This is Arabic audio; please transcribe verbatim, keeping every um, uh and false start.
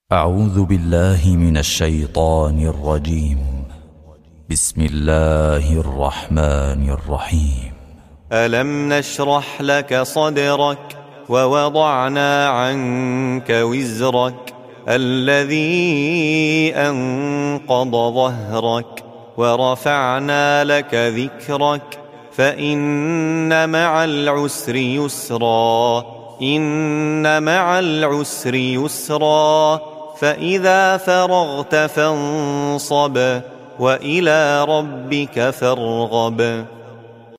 أعوذ بالله من الشيطان الرجيم. بسم الله الرحمن الرحيم. ألم نشرح لك صدرك ووضعنا عنك وزرك الذي أنقض ظهرك ورفعنا لك ذكرك فإن مع العسر يسرا إن مع العسر يسرا فإذا فرغت فانصب وإلى ربك فارغب.